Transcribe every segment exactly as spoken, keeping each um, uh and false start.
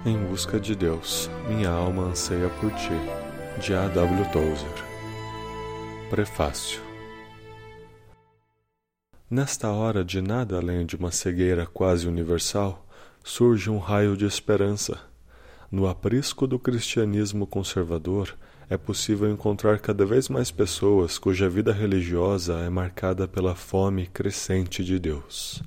Em busca de Deus, minha alma anseia por ti, de A W Tozer. Prefácio. Nesta hora de nada além de uma cegueira quase universal, surge um raio de esperança. No aprisco do cristianismo conservador, é possível encontrar cada vez mais pessoas cuja vida religiosa é marcada pela fome crescente de Deus.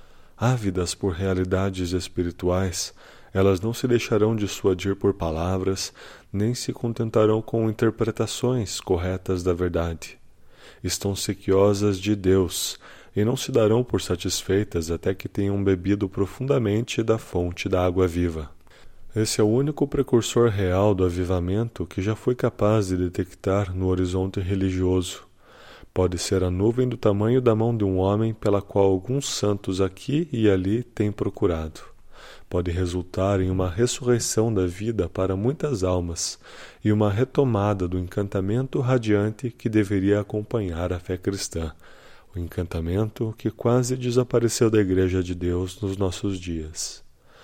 Ávidas por realidades espirituais, elas não se deixarão dissuadir por palavras, nem se contentarão com interpretações corretas da verdade. Estão sequiosas de Deus, e não se darão por satisfeitas até que tenham bebido profundamente da fonte da água viva. Esse é o único precursor real do avivamento que já foi capaz de detectar no horizonte religioso. Pode ser a nuvem do tamanho da mão de um homem pela qual alguns santos aqui e ali têm procurado. Pode resultar em uma ressurreição da vida para muitas almas e uma retomada do encantamento radiante que deveria acompanhar a fé cristã, o encantamento que quase desapareceu da Igreja de Deus nos nossos dias.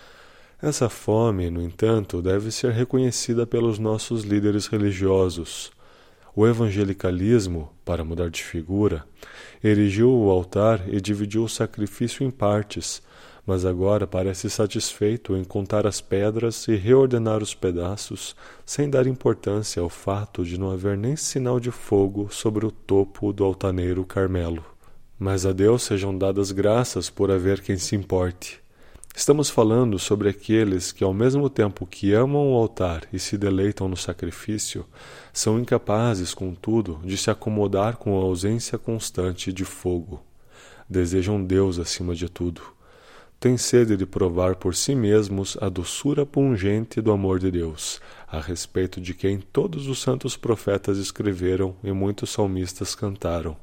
Essa fome, no entanto, deve ser reconhecida pelos nossos líderes religiosos. O evangelicalismo, para mudar de figura, erigiu o altar e dividiu o sacrifício em partes, mas agora parece satisfeito em contar as pedras e reordenar os pedaços, sem dar importância ao fato de não haver nem sinal de fogo sobre o topo do altaneiro Carmelo. Mas a Deus sejam dadas graças por haver quem se importe. Estamos falando sobre aqueles que, ao mesmo tempo que amam o altar e se deleitam no sacrifício, são incapazes, contudo, de se acomodar com a ausência constante de fogo. Desejam Deus acima de tudo. Têm sede de provar por si mesmos a doçura pungente do amor de Deus, a respeito de quem todos os santos profetas escreveram e muitos salmistas cantaram.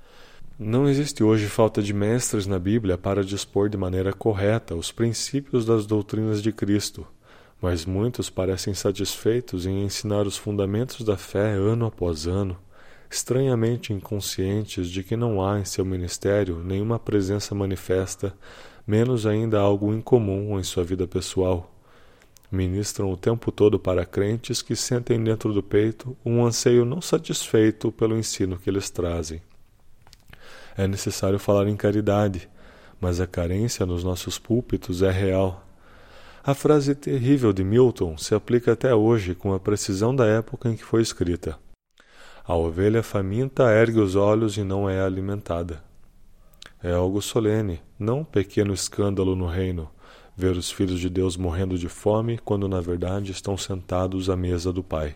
Não existe hoje falta de mestres na Bíblia para dispor de maneira correta os princípios das doutrinas de Cristo, mas muitos parecem satisfeitos em ensinar os fundamentos da fé ano após ano, estranhamente inconscientes de que não há em seu ministério nenhuma presença manifesta, menos ainda algo incomum em sua vida pessoal. Ministram o tempo todo para crentes que sentem dentro do peito um anseio não satisfeito pelo ensino que eles trazem. É necessário falar em caridade, mas a carência nos nossos púlpitos é real. A frase terrível de Milton se aplica até hoje com a precisão da época em que foi escrita. A ovelha faminta ergue os olhos e não é alimentada. É algo solene, não um pequeno escândalo no reino, ver os filhos de Deus morrendo de fome quando na verdade estão sentados à mesa do Pai.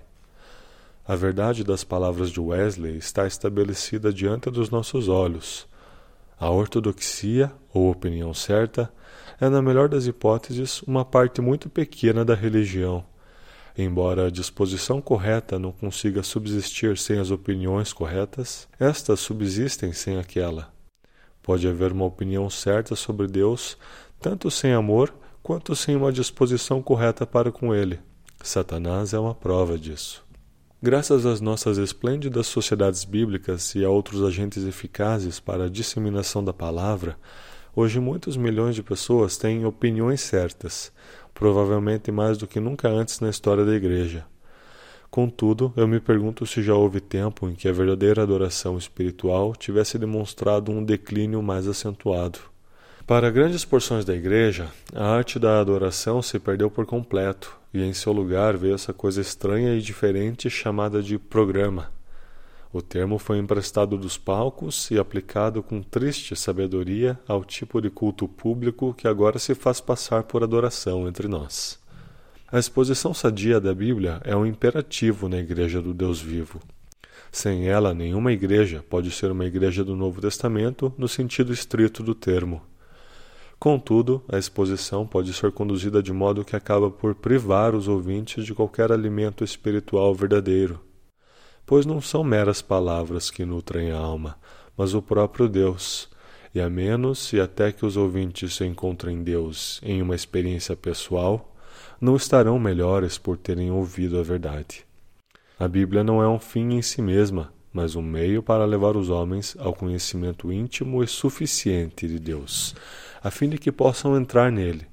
A verdade das palavras de Wesley está estabelecida diante dos nossos olhos. A ortodoxia, ou opinião certa, é, na melhor das hipóteses, uma parte muito pequena da religião. Embora a disposição correta não consiga subsistir sem as opiniões corretas, estas subsistem sem aquela. Pode haver uma opinião certa sobre Deus, tanto sem amor quanto sem uma disposição correta para com Ele. Satanás é uma prova disso. Graças às nossas esplêndidas sociedades bíblicas e a outros agentes eficazes para a disseminação da palavra, hoje muitos milhões de pessoas têm opiniões certas, provavelmente mais do que nunca antes na história da Igreja. Contudo, eu me pergunto se já houve tempo em que a verdadeira adoração espiritual tivesse demonstrado um declínio mais acentuado. Para grandes porções da Igreja, a arte da adoração se perdeu por completo, e em seu lugar veio essa coisa estranha e diferente chamada de programa. O termo foi emprestado dos palcos e aplicado com triste sabedoria ao tipo de culto público que agora se faz passar por adoração entre nós. A exposição sadia da Bíblia é um imperativo na Igreja do Deus vivo. Sem ela, nenhuma igreja pode ser uma igreja do Novo Testamento no sentido estrito do termo. Contudo, a exposição pode ser conduzida de modo que acaba por privar os ouvintes de qualquer alimento espiritual verdadeiro, pois não são meras palavras que nutrem a alma, mas o próprio Deus, e a menos e até que os ouvintes encontrem Deus em uma experiência pessoal, não estarão melhores por terem ouvido a verdade. A Bíblia não é um fim em si mesma, mas um meio para levar os homens ao conhecimento íntimo e suficiente de Deus, a fim de que possam entrar nele,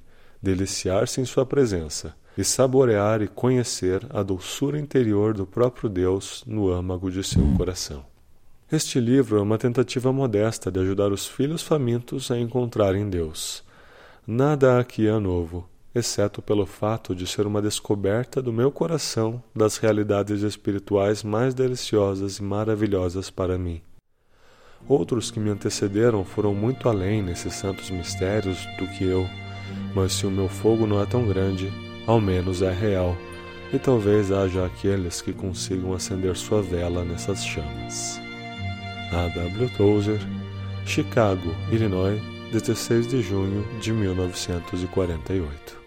deliciar-se em sua presença e saborear e conhecer a doçura interior do próprio Deus no âmago de seu coração. Este livro é uma tentativa modesta de ajudar os filhos famintos a encontrarem Deus. Nada aqui é novo, exceto pelo fato de ser uma descoberta do meu coração das realidades espirituais mais deliciosas e maravilhosas para mim. Outros que me antecederam foram muito além nesses santos mistérios do que eu, mas se o meu fogo não é tão grande, ao menos é real, e talvez haja aqueles que consigam acender sua vela nessas chamas. A W Tozer, Chicago, Illinois, dezesseis de junho de mil novecentos e quarenta e oito.